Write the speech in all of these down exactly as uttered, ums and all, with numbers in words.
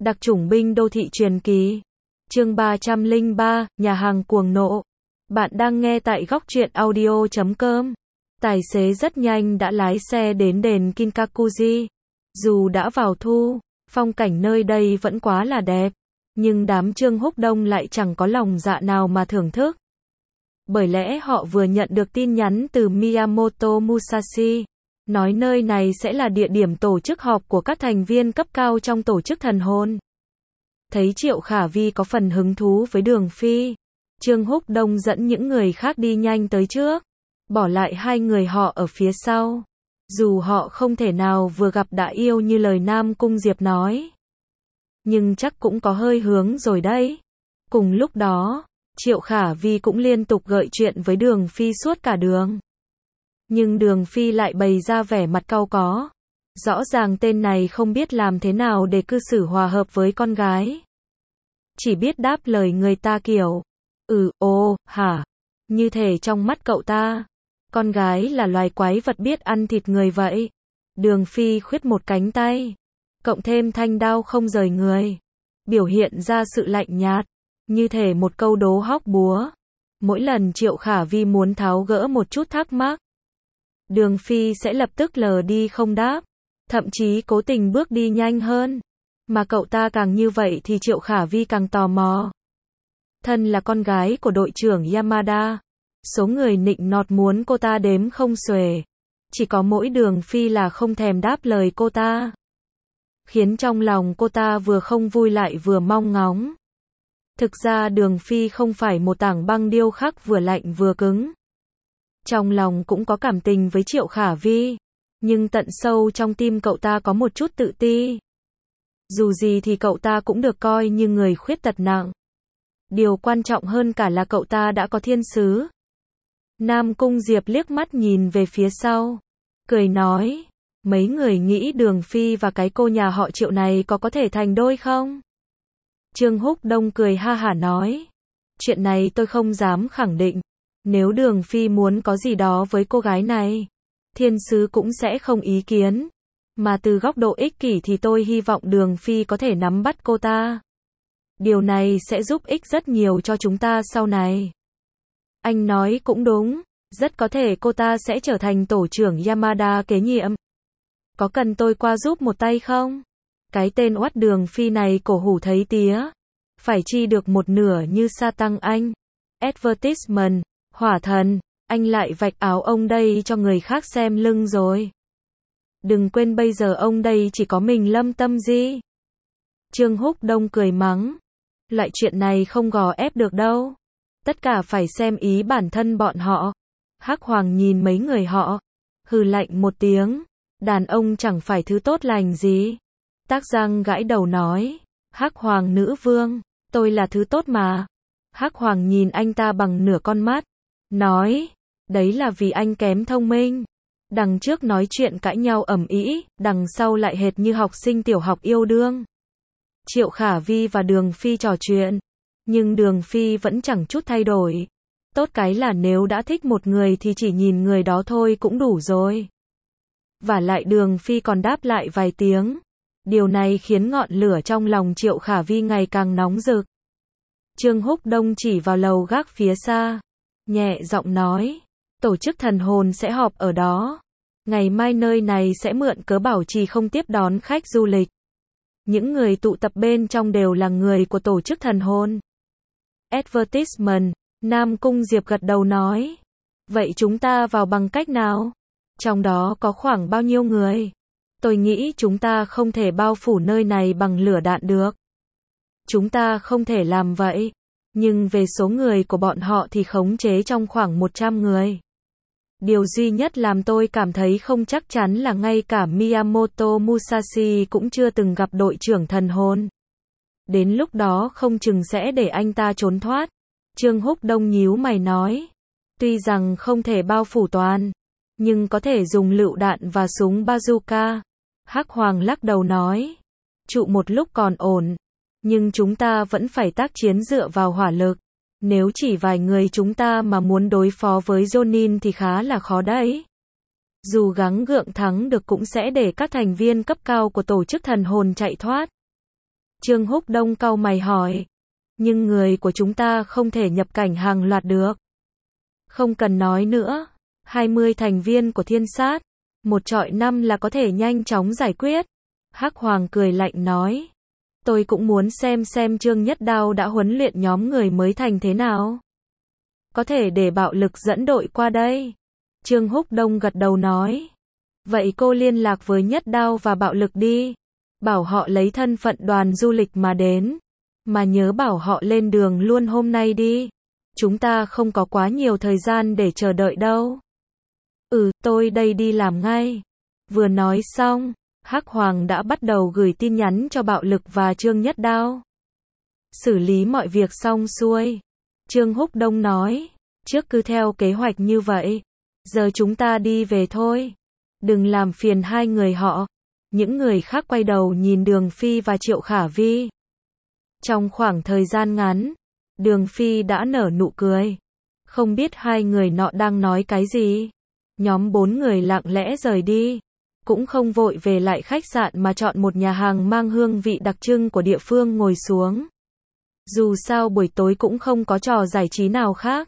Đặc chủng binh đô thị truyền kỳ. Chương ba trăm lẻ ba, nhà hàng cuồng nộ. Bạn đang nghe tại góc truyện audio chấm com. Tài xế rất nhanh đã lái xe đến đền Kinkakuji. Dù đã vào thu, phong cảnh nơi đây vẫn quá là đẹp, nhưng đám Trương Húc Đông lại chẳng có lòng dạ nào mà thưởng thức. Bởi lẽ họ vừa nhận được tin nhắn từ Miyamoto Musashi, nói nơi này sẽ là địa điểm tổ chức họp của các thành viên cấp cao trong tổ chức thần hồn. Thấy Triệu Khả Vi có phần hứng thú với Đường Phi, Trương Húc Đông dẫn những người khác đi nhanh tới trước, bỏ lại hai người họ ở phía sau. Dù họ không thể nào vừa gặp đã yêu như lời Nam Cung Diệp nói, nhưng chắc cũng có hơi hướng rồi đấy. Cùng lúc đó, Triệu Khả Vi cũng liên tục gợi chuyện với Đường Phi suốt cả đường. Nhưng Đường Phi lại bày ra vẻ mặt cau có. Rõ ràng tên này không biết làm thế nào để cư xử hòa hợp với con gái. Chỉ biết đáp lời người ta kiểu, ừ, ô, hả. Như thể trong mắt cậu ta, con gái là loài quái vật biết ăn thịt người vậy. Đường Phi khuyết một cánh tay, cộng thêm thanh đao không rời người, biểu hiện ra sự lạnh nhạt, như thể một câu đố hóc búa. Mỗi lần Triệu Khả Vi muốn tháo gỡ một chút thắc mắc, Đường Phi sẽ lập tức lờ đi không đáp, thậm chí cố tình bước đi nhanh hơn. Mà cậu ta càng như vậy thì Triệu Khả Vi càng tò mò. Thân là con gái của đội trưởng Yamada, số người nịnh nọt muốn cô ta đếm không xuể. Chỉ có mỗi Đường Phi là không thèm đáp lời cô ta, khiến trong lòng cô ta vừa không vui lại vừa mong ngóng. Thực ra Đường Phi không phải một tảng băng điêu khắc vừa lạnh vừa cứng. Trong lòng cũng có cảm tình với Triệu Khả Vi, nhưng tận sâu trong tim cậu ta có một chút tự ti. Dù gì thì cậu ta cũng được coi như người khuyết tật nặng. Điều quan trọng hơn cả là cậu ta đã có thiên sứ. Nam Cung Diệp liếc mắt nhìn về phía sau, cười nói, mấy người nghĩ Đường Phi và cái cô nhà họ Triệu này có có thể thành đôi không? Trương Húc Đông cười ha hả nói, chuyện này tôi không dám khẳng định. Nếu Đường Phi muốn có gì đó với cô gái này, thiên sứ cũng sẽ không ý kiến. Mà từ góc độ ích kỷ thì tôi hy vọng Đường Phi có thể nắm bắt cô ta. Điều này sẽ giúp ích rất nhiều cho chúng ta sau này. Anh nói cũng đúng, rất có thể cô ta sẽ trở thành tổ trưởng Yamada kế nhiệm. Có cần tôi qua giúp một tay không? Cái tên oắt Đường Phi này cổ hủ thấy tía. Phải chi được một nửa như sa tăng anh. Advertisement, hỏa thần, anh lại vạch áo ông đây cho người khác xem lưng rồi. Đừng quên bây giờ ông đây chỉ có mình Lâm Tâm Di. Trương Húc Đông cười mắng, loại chuyện này không gò ép được đâu. Tất cả phải xem ý bản thân bọn họ. Hắc Hoàng nhìn mấy người họ, hừ lạnh một tiếng, đàn ông chẳng phải thứ tốt lành gì. Tác Giang gãi đầu nói, Hắc Hoàng nữ vương, tôi là thứ tốt mà. Hắc Hoàng nhìn anh ta bằng nửa con mắt, nói, đấy là vì anh kém thông minh. Đằng trước nói chuyện cãi nhau ầm ĩ, đằng sau lại hệt như học sinh tiểu học yêu đương. Triệu Khả Vi và Đường Phi trò chuyện, nhưng Đường Phi vẫn chẳng chút thay đổi. Tốt cái là nếu đã thích một người thì chỉ nhìn người đó thôi cũng đủ rồi. Vả lại Đường Phi còn đáp lại vài tiếng. Điều này khiến ngọn lửa trong lòng Triệu Khả Vi ngày càng nóng rực. Trương Húc Đông chỉ vào lầu gác phía xa, nhẹ giọng nói, tổ chức thần hồn sẽ họp ở đó. Ngày mai nơi này sẽ mượn cớ bảo trì không tiếp đón khách du lịch. Những người tụ tập bên trong đều là người của tổ chức thần hồn. Advertisement, Nam Cung Diệp gật đầu nói, vậy chúng ta vào bằng cách nào? Trong đó có khoảng bao nhiêu người? Tôi nghĩ chúng ta không thể bao phủ nơi này bằng lửa đạn được. Chúng ta không thể làm vậy. Nhưng về số người của bọn họ thì khống chế trong khoảng một trăm người. Điều duy nhất làm tôi cảm thấy không chắc chắn là ngay cả Miyamoto Musashi cũng chưa từng gặp đội trưởng thần hồn. Đến lúc đó không chừng sẽ để anh ta trốn thoát. Trương Húc Đông nhíu mày nói, tuy rằng không thể bao phủ toàn, nhưng có thể dùng lựu đạn và súng bazooka. Hắc Hoàng lắc đầu nói, trụ một lúc còn ổn, nhưng chúng ta vẫn phải tác chiến dựa vào hỏa lực. Nếu chỉ vài người chúng ta mà muốn đối phó với Jonin thì khá là khó đấy. Dù gắng gượng thắng được cũng sẽ để các thành viên cấp cao của tổ chức thần hồn chạy thoát. Trương Húc Đông cau mày hỏi. Nhưng người của chúng ta không thể nhập cảnh hàng loạt được. Không cần nói nữa. hai mươi thành viên của thiên sát. Một trọi năm là có thể nhanh chóng giải quyết. Hắc Hoàng cười lạnh nói. Tôi cũng muốn xem xem Trương Nhất Đao đã huấn luyện nhóm người mới thành thế nào. Có thể để bạo lực dẫn đội qua đây. Trương Húc Đông gật đầu nói. Vậy cô liên lạc với Nhất Đao và bạo lực đi. Bảo họ lấy thân phận đoàn du lịch mà đến. Mà nhớ bảo họ lên đường luôn hôm nay đi. Chúng ta không có quá nhiều thời gian để chờ đợi đâu. Ừ, tôi đây đi làm ngay. Vừa nói xong, Hắc Hoàng đã bắt đầu gửi tin nhắn cho bạo lực và Trương Nhất Đao. Xử lý mọi việc xong xuôi. Trương Húc Đông nói, trước cứ theo kế hoạch như vậy. Giờ chúng ta đi về thôi. Đừng làm phiền hai người họ. Những người khác quay đầu nhìn Đường Phi và Triệu Khả Vi. Trong khoảng thời gian ngắn, Đường Phi đã nở nụ cười. Không biết hai người nọ đang nói cái gì. Nhóm bốn người lặng lẽ rời đi. Cũng không vội về lại khách sạn mà chọn một nhà hàng mang hương vị đặc trưng của địa phương ngồi xuống. Dù sao buổi tối cũng không có trò giải trí nào khác.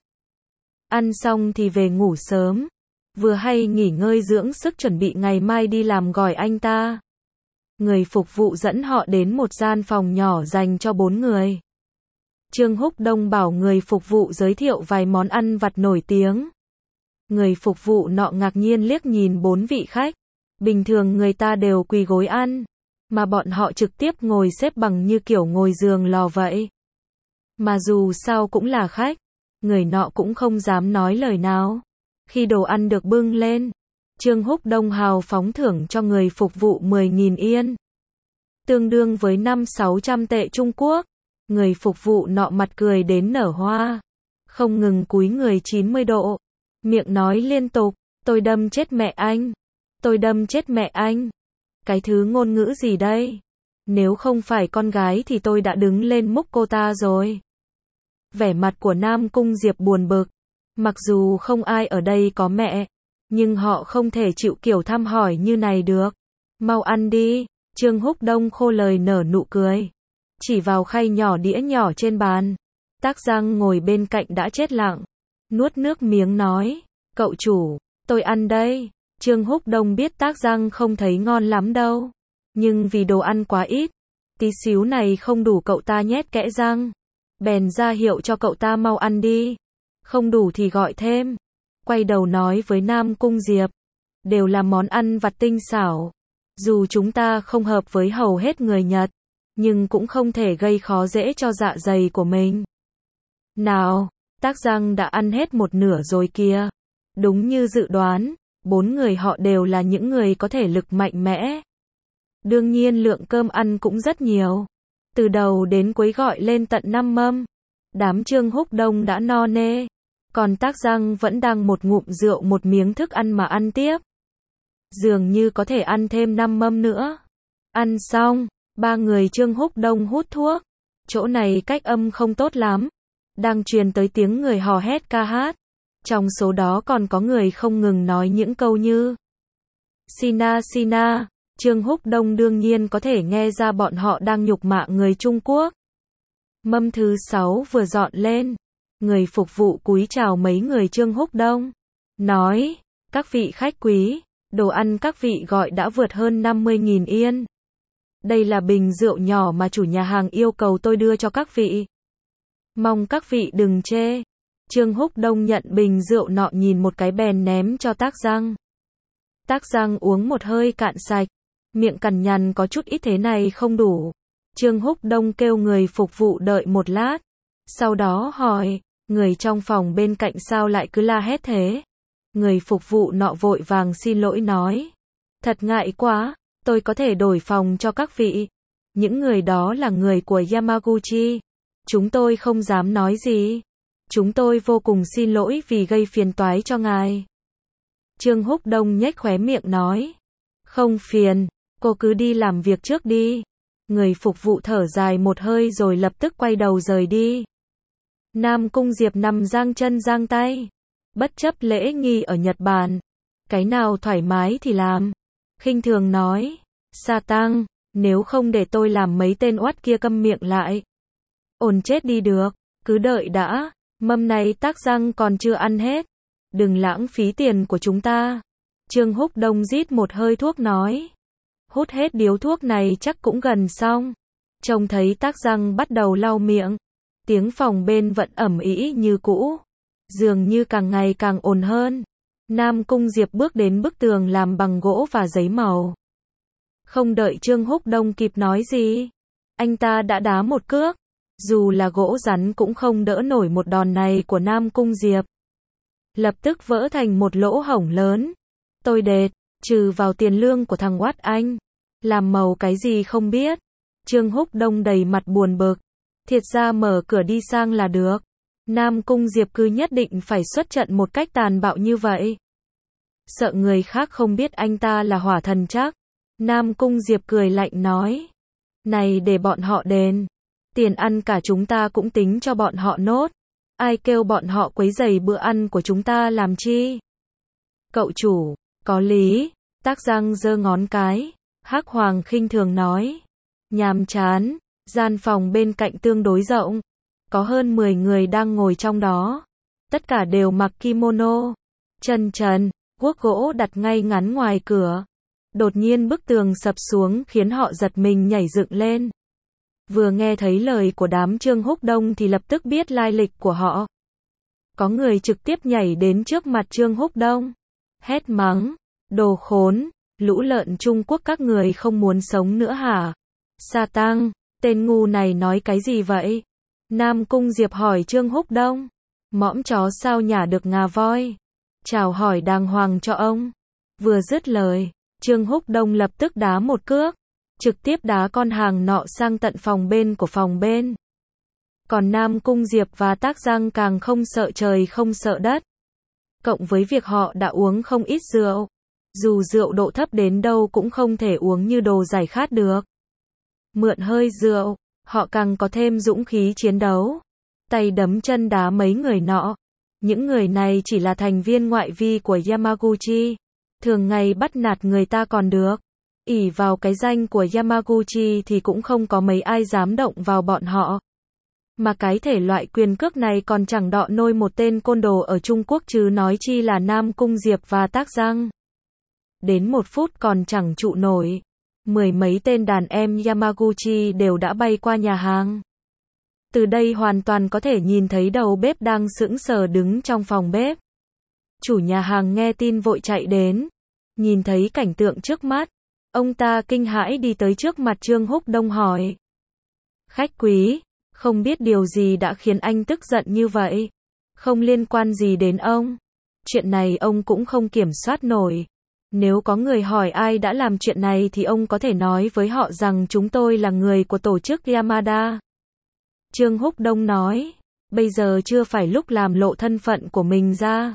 Ăn xong thì về ngủ sớm. Vừa hay nghỉ ngơi dưỡng sức chuẩn bị ngày mai đi làm gọi anh ta. Người phục vụ dẫn họ đến một gian phòng nhỏ dành cho bốn người. Trương Húc Đông bảo người phục vụ giới thiệu vài món ăn vặt nổi tiếng. Người phục vụ nọ ngạc nhiên liếc nhìn bốn vị khách. Bình thường người ta đều quỳ gối ăn. Mà bọn họ trực tiếp ngồi xếp bằng như kiểu ngồi giường lò vậy. Mà dù sao cũng là khách. Người nọ cũng không dám nói lời nào. Khi đồ ăn được bưng lên, Trương Húc Đông hào phóng thưởng cho người phục vụ mười nghìn yên. Tương đương với năm sáu trăm tệ Trung Quốc. Người phục vụ nọ mặt cười đến nở hoa. Không ngừng cúi người chín mươi độ. Miệng nói liên tục, tôi đâm chết mẹ anh. Tôi đâm chết mẹ anh. Cái thứ ngôn ngữ gì đây? Nếu không phải con gái thì tôi đã đứng lên múc cô ta rồi. Vẻ mặt của Nam Cung Diệp buồn bực. Mặc dù không ai ở đây có mẹ, nhưng họ không thể chịu kiểu thăm hỏi như này được. Mau ăn đi. Trương Húc Đông khô lời nở nụ cười. Chỉ vào khay nhỏ đĩa nhỏ trên bàn. Tác Giang ngồi bên cạnh đã chết lặng. Nuốt nước miếng nói. Cậu chủ, tôi ăn đây. Trương Húc Đông biết Tác Giang không thấy ngon lắm đâu. Nhưng vì đồ ăn quá ít, tí xíu này không đủ cậu ta nhét kẽ răng. Bèn ra hiệu cho cậu ta mau ăn đi. Không đủ thì gọi thêm. Quay đầu nói với Nam Cung Diệp. Đều là món ăn vặt tinh xảo. Dù chúng ta không hợp với hầu hết người Nhật, nhưng cũng không thể gây khó dễ cho dạ dày của mình. Nào, Tác Giang đã ăn hết một nửa rồi kìa. Đúng như dự đoán, bốn người họ đều là những người có thể lực mạnh mẽ. Đương nhiên lượng cơm ăn cũng rất nhiều. Từ đầu đến cuối gọi lên tận năm mâm. Đám Trương Húc Đông đã no nê. Còn Tác Giang vẫn đang một ngụm rượu một miếng thức ăn mà ăn tiếp. Dường như có thể ăn thêm năm mâm nữa. Ăn xong, ba người Trương Húc Đông hút thuốc. Chỗ này cách âm không tốt lắm. Đang truyền tới tiếng người hò hét ca hát. Trong số đó còn có người không ngừng nói những câu như Sina Sina. Trương Húc Đông đương nhiên có thể nghe ra bọn họ đang nhục mạ người Trung Quốc. Mâm thứ sáu vừa dọn lên. Người phục vụ cúi chào mấy người Trương Húc Đông. Nói, các vị khách quý, đồ ăn các vị gọi đã vượt hơn năm mươi nghìn yên. Đây là bình rượu nhỏ mà chủ nhà hàng yêu cầu tôi đưa cho các vị. Mong các vị đừng chê. Trương Húc Đông nhận bình rượu nọ nhìn một cái bèn ném cho Tác Giang. Tác Giang uống một hơi cạn sạch. Miệng cằn nhằn có chút ít thế này không đủ. Trương Húc Đông kêu người phục vụ đợi một lát. Sau đó hỏi, người trong phòng bên cạnh sao lại cứ la hét thế? Người phục vụ nọ vội vàng xin lỗi nói. Thật ngại quá, tôi có thể đổi phòng cho các vị. Những người đó là người của Yamaguchi. Chúng tôi không dám nói gì. Chúng tôi vô cùng xin lỗi vì gây phiền toái cho ngài. Trương Húc Đông nhếch khóe miệng nói. Không phiền, cô cứ đi làm việc trước đi. Người phục vụ thở dài một hơi rồi lập tức quay đầu rời đi. Nam Cung Diệp nằm giang chân giang tay. Bất chấp lễ nghi ở Nhật Bản. Cái nào thoải mái thì làm. Khinh thường nói. Sa tăng, nếu không để tôi làm mấy tên oát kia câm miệng lại. Ổn chết đi được, cứ đợi đã, mâm này Tác Giang còn chưa ăn hết. Đừng lãng phí tiền của chúng ta. Trương Húc Đông rít một hơi thuốc nói. Hút hết điếu thuốc này chắc cũng gần xong. Trông thấy Tác Giang bắt đầu lau miệng. Tiếng phòng bên vẫn ầm ĩ như cũ. Dường như càng ngày càng ồn hơn. Nam Cung Diệp bước đến bức tường làm bằng gỗ và giấy màu. Không đợi Trương Húc Đông kịp nói gì, anh ta đã đá một cước. Dù là gỗ rắn cũng không đỡ nổi một đòn này của Nam Cung Diệp. Lập tức vỡ thành một lỗ hổng lớn. Tôi đệt, trừ vào tiền lương của thằng Oát anh. Làm màu cái gì không biết. Trương Húc Đông đầy mặt buồn bực. Thiệt ra mở cửa đi sang là được. Nam Cung Diệp cứ nhất định phải xuất trận một cách tàn bạo như vậy. Sợ người khác không biết anh ta là hỏa thần chắc. Nam Cung Diệp cười lạnh nói. Này để bọn họ đền. Tiền ăn cả chúng ta cũng tính cho bọn họ nốt. Ai kêu bọn họ quấy rầy bữa ăn của chúng ta làm chi? Cậu chủ, có lý. Tác Giang giơ ngón cái. Hắc Hoàng khinh thường nói. Nhàm chán. Gian phòng bên cạnh tương đối rộng. Có hơn mười người đang ngồi trong đó. Tất cả đều mặc kimono. Chân trần, guốc gỗ đặt ngay ngắn ngoài cửa. Đột nhiên bức tường sập xuống khiến họ giật mình nhảy dựng lên. Vừa nghe thấy lời của đám Trương Húc Đông thì lập tức biết lai lịch của họ. Có người trực tiếp nhảy đến trước mặt Trương Húc Đông. Hét mắng. Đồ khốn, lũ lợn Trung Quốc các người không muốn sống nữa hả? Sa tăng, tên ngu này nói cái gì vậy? Nam Cung Diệp hỏi Trương Húc Đông. Mõm chó sao nhả được ngà voi? Chào hỏi đàng hoàng cho ông. Vừa dứt lời, Trương Húc Đông lập tức đá một cước. Trực tiếp đá con hàng nọ sang tận phòng bên của phòng bên. Còn Nam Cung Diệp và Tác Giang càng không sợ trời không sợ đất. Cộng với việc họ đã uống không ít rượu. Dù rượu độ thấp đến đâu cũng không thể uống như đồ giải khát được. Mượn hơi rượu, họ càng có thêm dũng khí chiến đấu. Tay đấm chân đá mấy người nọ. Những người này chỉ là thành viên ngoại vi của Yamaguchi. Thường ngày bắt nạt người ta còn được. ỷ vào cái danh của Yamaguchi thì cũng không có mấy ai dám động vào bọn họ. Mà cái thể loại quyền cước này còn chẳng đọ nôi một tên côn đồ ở Trung Quốc chứ nói chi là Nam Cung Diệp và Tác Giang. Đến một phút còn chẳng trụ nổi. Mười mấy tên đàn em Yamaguchi đều đã bay qua nhà hàng. Từ đây hoàn toàn có thể nhìn thấy đầu bếp đang sững sờ đứng trong phòng bếp. Chủ nhà hàng nghe tin vội chạy đến. Nhìn thấy cảnh tượng trước mắt. Ông ta kinh hãi đi tới trước mặt Trương Húc Đông hỏi. Khách quý, không biết điều gì đã khiến anh tức giận như vậy. Không liên quan gì đến ông. Chuyện này ông cũng không kiểm soát nổi. Nếu có người hỏi ai đã làm chuyện này thì ông có thể nói với họ rằng chúng tôi là người của tổ chức Yamada. Trương Húc Đông nói. Bây giờ chưa phải lúc làm lộ thân phận của mình ra.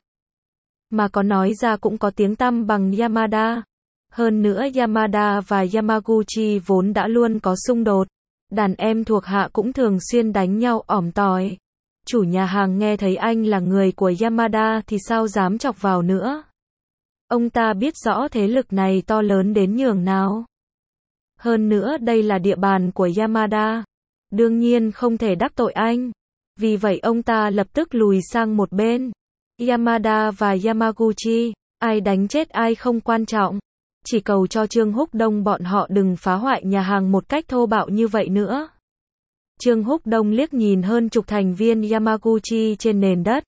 Mà có nói ra cũng có tiếng tăm bằng Yamada. Hơn nữa Yamada và Yamaguchi vốn đã luôn có xung đột. Đàn em thuộc hạ cũng thường xuyên đánh nhau ỏm tỏi. Chủ nhà hàng nghe thấy anh là người của Yamada thì sao dám chọc vào nữa. Ông ta biết rõ thế lực này to lớn đến nhường nào. Hơn nữa đây là địa bàn của Yamada. Đương nhiên không thể đắc tội anh. Vì vậy ông ta lập tức lùi sang một bên. Yamada và Yamaguchi, ai đánh chết ai không quan trọng. Chỉ cầu cho Trương Húc Đông bọn họ đừng phá hoại nhà hàng một cách thô bạo như vậy nữa. Trương Húc Đông liếc nhìn hơn chục thành viên Yamaguchi trên nền đất.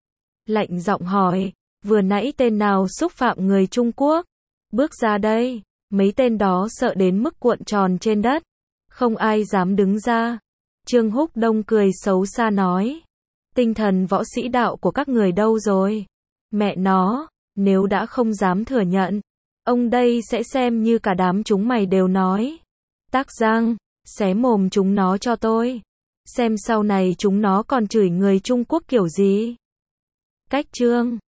Lạnh giọng hỏi, vừa nãy tên nào xúc phạm người Trung Quốc? Bước ra đây, mấy tên đó sợ đến mức cuộn tròn trên đất. Không ai dám đứng ra. Trương Húc Đông cười xấu xa nói. Tinh thần võ sĩ đạo của các người đâu rồi? Mẹ nó, nếu đã không dám thừa nhận, ông đây sẽ xem như cả đám chúng mày đều nói. Tác Giang, xé mồm chúng nó cho tôi. Xem sau này chúng nó còn chửi người Trung Quốc kiểu gì. Cách Trương